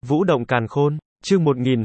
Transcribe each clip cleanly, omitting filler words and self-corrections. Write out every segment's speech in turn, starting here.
Vũ động càn khôn, chương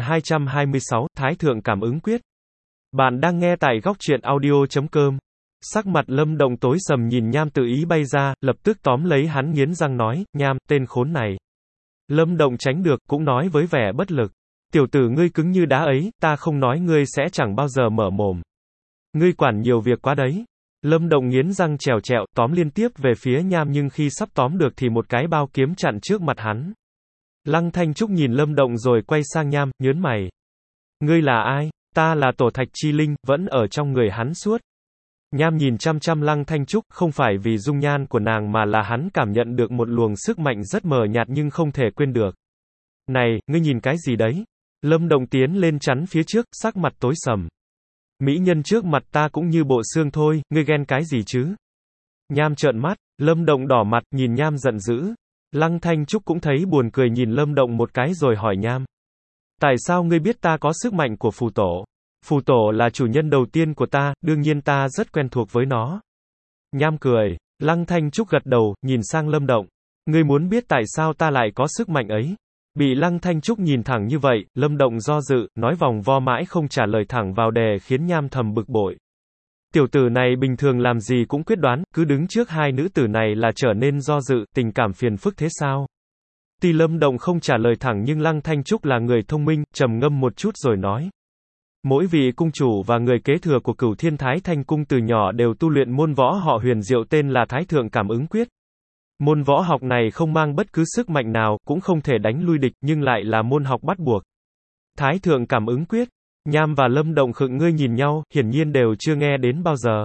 1226, Thái thượng cảm ứng quyết. Bạn đang nghe tại góc truyện audio.com. Sắc mặt Lâm Động tối sầm nhìn Nham tự ý bay ra, lập tức tóm lấy hắn nghiến răng nói, Nham, tên khốn này. Lâm Động tránh được, cũng nói với vẻ bất lực. Tiểu tử ngươi cứng như đá ấy, ta không nói ngươi sẽ chẳng bao giờ mở mồm. Ngươi quản nhiều việc quá đấy. Lâm Động nghiến răng trèo trẹo, tóm liên tiếp về phía Nham nhưng khi sắp tóm được thì một cái bao kiếm chặn trước mặt hắn. Lăng Thanh Trúc nhìn Lâm Động rồi quay sang Nham, nhớn mày. Ngươi là ai? Ta là Tổ Thạch Chi Linh, vẫn ở trong người hắn suốt. Nham nhìn chăm chăm Lăng Thanh Trúc, không phải vì dung nhan của nàng mà là hắn cảm nhận được một luồng sức mạnh rất mờ nhạt nhưng không thể quên được. Này, ngươi nhìn cái gì đấy? Lâm Động tiến lên chắn phía trước, sắc mặt tối sầm. Mỹ nhân trước mặt ta cũng như bộ xương thôi, ngươi ghen cái gì chứ? Nham trợn mắt, Lâm Động đỏ mặt, nhìn Nham giận dữ. Lăng Thanh Trúc cũng thấy buồn cười nhìn Lâm Động một cái rồi hỏi Nham. Tại sao ngươi biết ta có sức mạnh của phù tổ? Phù tổ là chủ nhân đầu tiên của ta, đương nhiên ta rất quen thuộc với nó. Nham cười, Lăng Thanh Trúc gật đầu, nhìn sang Lâm Động. Ngươi muốn biết tại sao ta lại có sức mạnh ấy? Bị Lăng Thanh Trúc nhìn thẳng như vậy, Lâm Động do dự, nói vòng vo mãi không trả lời thẳng vào đề khiến Nham thầm bực bội. Tiểu tử này bình thường làm gì cũng quyết đoán, cứ đứng trước hai nữ tử này là trở nên do dự, tình cảm phiền phức thế sao? Tuy Lâm Động không trả lời thẳng nhưng Lăng Thanh Trúc là người thông minh, trầm ngâm một chút rồi nói. Mỗi vị cung chủ và người kế thừa của Cửu Thiên Thái Thanh Cung từ nhỏ đều tu luyện môn võ họ huyền diệu tên là Thái thượng cảm ứng quyết. Môn võ học này không mang bất cứ sức mạnh nào, cũng không thể đánh lui địch, nhưng lại là môn học bắt buộc. Thái thượng cảm ứng quyết. Nham và Lâm Động khựng ngươi nhìn nhau, hiển nhiên đều chưa nghe đến bao giờ.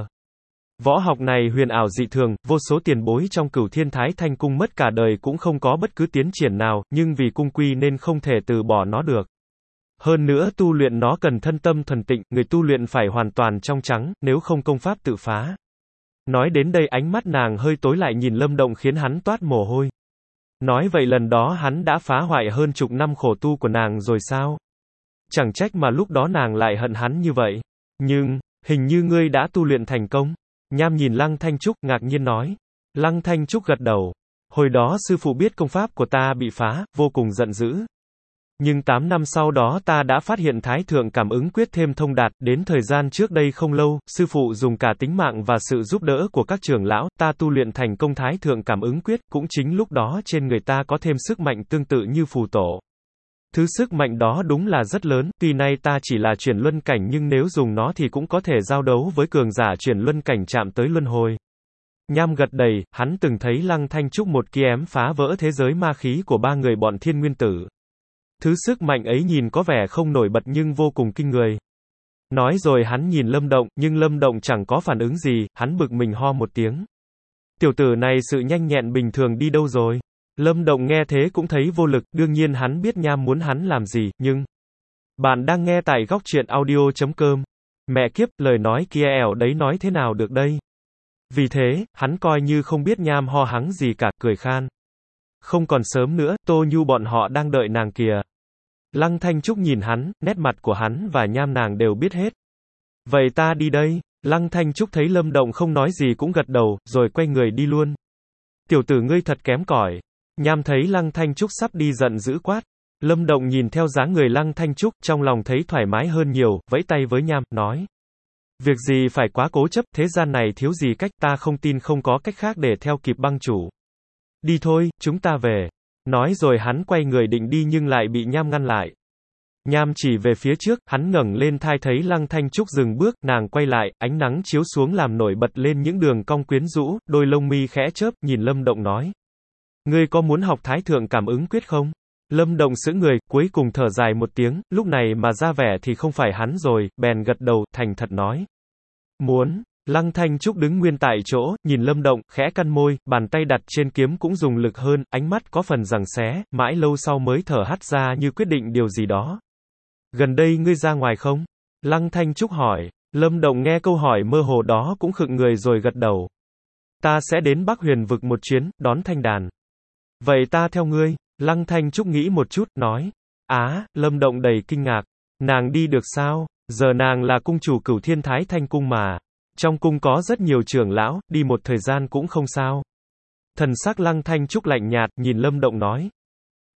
Võ học này huyền ảo dị thường, vô số tiền bối trong Cửu Thiên Thái Thanh Cung mất cả đời cũng không có bất cứ tiến triển nào, nhưng vì cung quy nên không thể từ bỏ nó được. Hơn nữa tu luyện nó cần thân tâm thuần tịnh, người tu luyện phải hoàn toàn trong trắng, nếu không công pháp tự phá. Nói đến đây ánh mắt nàng hơi tối lại nhìn Lâm Động khiến hắn toát mồ hôi. Nói vậy lần đó hắn đã phá hoại hơn chục năm khổ tu của nàng rồi sao? Chẳng trách mà lúc đó nàng lại hận hắn như vậy. Nhưng, hình như ngươi đã tu luyện thành công. Nham nhìn Lăng Thanh Trúc, ngạc nhiên nói. Lăng Thanh Trúc gật đầu. Hồi đó sư phụ biết công pháp của ta bị phá, vô cùng giận dữ. Nhưng 8 năm sau đó ta đã phát hiện Thái thượng cảm ứng quyết thêm thông đạt, đến thời gian trước đây không lâu, sư phụ dùng cả tính mạng và sự giúp đỡ của các trưởng lão, ta tu luyện thành công Thái thượng cảm ứng quyết, cũng chính lúc đó trên người ta có thêm sức mạnh tương tự như phù tổ. Thứ sức mạnh đó đúng là rất lớn, tuy nay ta chỉ là chuyển luân cảnh nhưng nếu dùng nó thì cũng có thể giao đấu với cường giả chuyển luân cảnh chạm tới luân hồi. Nham gật đầy, hắn từng thấy Lăng Thanh Trúc một kiếm phá vỡ thế giới ma khí của ba người bọn Thiên Nguyên Tử. Thứ sức mạnh ấy nhìn có vẻ không nổi bật nhưng vô cùng kinh người. Nói rồi hắn nhìn Lâm Động, nhưng Lâm Động chẳng có phản ứng gì, hắn bực mình ho một tiếng. Tiểu tử này sự nhanh nhẹn bình thường đi đâu rồi? Lâm Động nghe thế cũng thấy vô lực, đương nhiên hắn biết Nham muốn hắn làm gì, nhưng... Bạn đang nghe tại góc truyện audio.com. Mẹ kiếp, lời nói kia ẻo đấy nói thế nào được đây? Vì thế, hắn coi như không biết Nham ho hắng gì cả, cười khan. Không còn sớm nữa, Tô Nhu bọn họ đang đợi nàng kìa. Lăng Thanh Trúc nhìn hắn, nét mặt của hắn và Nham nàng đều biết hết. Vậy ta đi đây. Lăng Thanh Trúc thấy Lâm Động không nói gì cũng gật đầu, rồi quay người đi luôn. Tiểu tử ngươi thật kém cỏi. Nham thấy Lăng Thanh Trúc sắp đi giận dữ quát. Lâm Động nhìn theo dáng người Lăng Thanh Trúc, trong lòng thấy thoải mái hơn nhiều, vẫy tay với Nham, nói. Việc gì phải quá cố chấp, thế gian này thiếu gì cách, ta không tin không có cách khác để theo kịp băng chủ. Đi thôi, chúng ta về. Nói rồi hắn quay người định đi nhưng lại bị Nham ngăn lại. Nham chỉ về phía trước, hắn ngẩng lên thai thấy Lăng Thanh Trúc dừng bước, nàng quay lại, ánh nắng chiếu xuống làm nổi bật lên những đường cong quyến rũ, đôi lông mi khẽ chớp, nhìn Lâm Động nói. Ngươi có muốn học Thái thượng cảm ứng quyết không? Lâm Động sững người, cuối cùng thở dài một tiếng, lúc này mà ra vẻ thì không phải hắn rồi, bèn gật đầu, thành thật nói. Muốn. Lăng Thanh Trúc đứng nguyên tại chỗ, nhìn Lâm Động, khẽ cắn môi, bàn tay đặt trên kiếm cũng dùng lực hơn, ánh mắt có phần giằng xé, mãi lâu sau mới thở hắt ra như quyết định điều gì đó. Gần đây ngươi ra ngoài không? Lăng Thanh Trúc hỏi. Lâm Động nghe câu hỏi mơ hồ đó cũng khựng người rồi gật đầu. Ta sẽ đến Bắc Huyền vực một chuyến, đón Thanh Đàn. Vậy ta theo ngươi. Lăng Thanh Trúc nghĩ một chút, nói. Lâm Động đầy kinh ngạc. Nàng đi được sao? Giờ nàng là cung chủ Cửu Thiên Thái Thanh Cung mà. Trong cung có rất nhiều trưởng lão, đi một thời gian cũng không sao. Thần sắc Lăng Thanh Trúc lạnh nhạt, nhìn Lâm Động nói.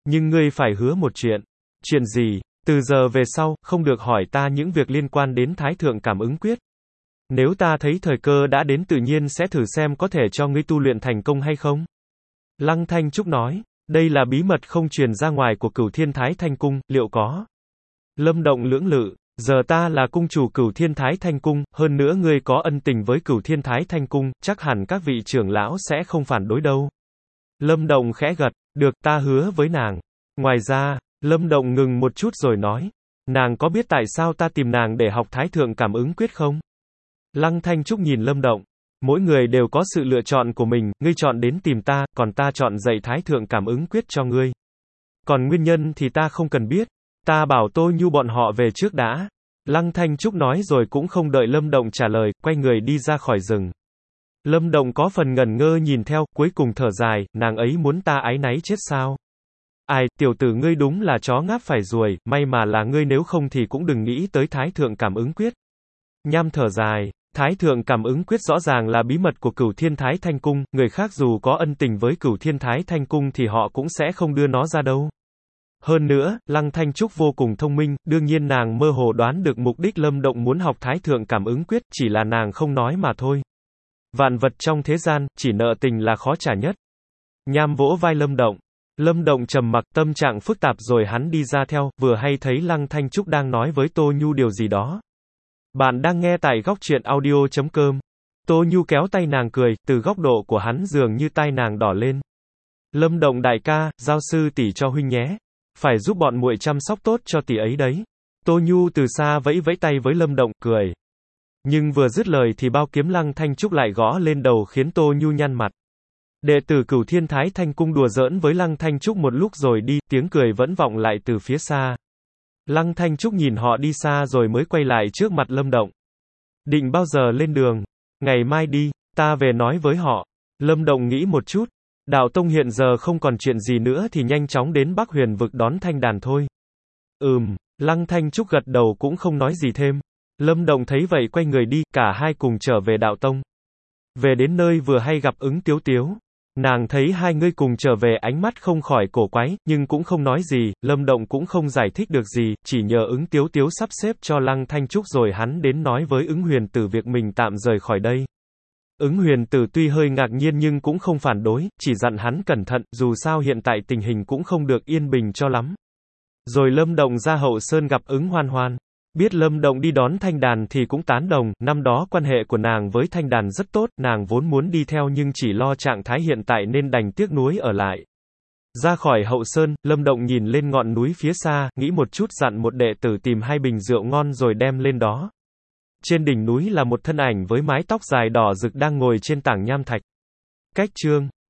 Nhưng ngươi phải hứa một chuyện. Chuyện gì? Từ giờ về sau, không được hỏi ta những việc liên quan đến Thái Thượng Cảm Ứng Quyết. Nếu ta thấy thời cơ đã đến tự nhiên sẽ thử xem có thể cho ngươi tu luyện thành công hay không. Lăng Thanh Trúc nói, đây là bí mật không truyền ra ngoài của Cửu Thiên Thái Thanh Cung, liệu có? Lâm Động lưỡng lự, giờ ta là cung chủ Cửu Thiên Thái Thanh Cung, hơn nữa ngươi có ân tình với Cửu Thiên Thái Thanh Cung, chắc hẳn các vị trưởng lão sẽ không phản đối đâu. Lâm Động khẽ gật, được, ta hứa với nàng. Ngoài ra, Lâm Động ngừng một chút rồi nói, nàng có biết tại sao ta tìm nàng để học Thái Thượng Cảm Ứng Quyết không? Lăng Thanh Trúc nhìn Lâm Động, mỗi người đều có sự lựa chọn của mình, ngươi chọn đến tìm ta, còn ta chọn dạy Thái Thượng Cảm Ứng Quyết cho ngươi. Còn nguyên nhân thì ta không cần biết, ta bảo Tô Nhu bọn họ về trước đã. Lăng Thanh Trúc nói rồi cũng không đợi Lâm Động trả lời, quay người đi ra khỏi rừng. Lâm Động có phần ngẩn ngơ nhìn theo, cuối cùng thở dài, nàng ấy muốn ta áy náy chết sao? Ai, tiểu tử ngươi đúng là chó ngáp phải ruồi, may mà là ngươi, nếu không thì cũng đừng nghĩ tới Thái Thượng Cảm Ứng Quyết. Nham thở dài, Thái Thượng Cảm Ứng Quyết rõ ràng là bí mật của Cửu Thiên Thái Thanh Cung, người khác dù có ân tình với Cửu Thiên Thái Thanh Cung thì họ cũng sẽ không đưa nó ra đâu. Hơn nữa, Lăng Thanh Trúc vô cùng thông minh, đương nhiên nàng mơ hồ đoán được mục đích Lâm Động muốn học Thái Thượng Cảm Ứng Quyết, chỉ là nàng không nói mà thôi. Vạn vật trong thế gian, chỉ nợ tình là khó trả nhất. Nham vỗ vai Lâm Động. Lâm Động trầm mặc, tâm trạng phức tạp rồi hắn đi ra theo, vừa hay thấy Lăng Thanh Trúc đang nói với Tô Nhu điều gì đó. Bạn đang nghe tại góc truyện audio.com. Tô Nhu kéo tay nàng cười, từ góc độ của hắn dường như tai nàng đỏ lên. Lâm Động đại ca, giao sư tỷ cho huynh nhé. Phải giúp bọn muội chăm sóc tốt cho tỷ ấy đấy. Tô Nhu từ xa vẫy vẫy tay với Lâm Động, cười. Nhưng vừa dứt lời thì bao kiếm Lăng Thanh Trúc lại gõ lên đầu khiến Tô Nhu nhăn mặt. Đệ tử Cửu Thiên Thái Thanh Cung đùa giỡn với Lăng Thanh Trúc một lúc rồi đi, tiếng cười vẫn vọng lại từ phía xa. Lăng Thanh Trúc nhìn họ đi xa rồi mới quay lại trước mặt Lâm Động. Định bao giờ lên đường? Ngày mai đi, ta về nói với họ. Lâm Động nghĩ một chút. Đạo Tông hiện giờ không còn chuyện gì nữa thì nhanh chóng đến Bắc Huyền vực đón Thanh Đàn thôi. Lăng Thanh Trúc gật đầu cũng không nói gì thêm. Lâm Động thấy vậy quay người đi, cả hai cùng trở về Đạo Tông. Về đến nơi vừa hay gặp Ứng Tiếu Tiếu. Nàng thấy hai người cùng trở về, ánh mắt không khỏi cổ quái, nhưng cũng không nói gì, Lâm Động cũng không giải thích được gì, chỉ nhờ Ứng Tiếu Tiếu sắp xếp cho Lăng Thanh Trúc rồi hắn đến nói với Ứng Huyền Tử việc mình tạm rời khỏi đây. Ứng Huyền Tử tuy hơi ngạc nhiên nhưng cũng không phản đối, chỉ dặn hắn cẩn thận, dù sao hiện tại tình hình cũng không được yên bình cho lắm. Rồi Lâm Động ra Hậu Sơn gặp Ứng Hoan Hoan. Biết Lâm Động đi đón Thanh Đàn thì cũng tán đồng, năm đó quan hệ của nàng với Thanh Đàn rất tốt, nàng vốn muốn đi theo nhưng chỉ lo trạng thái hiện tại nên đành tiếc nuối ở lại. Ra khỏi Hậu Sơn, Lâm Động nhìn lên ngọn núi phía xa, nghĩ một chút dặn một đệ tử tìm 2 bình rượu ngon rồi đem lên đó. Trên đỉnh núi là một thân ảnh với mái tóc dài đỏ rực đang ngồi trên tảng nham thạch. Cách chương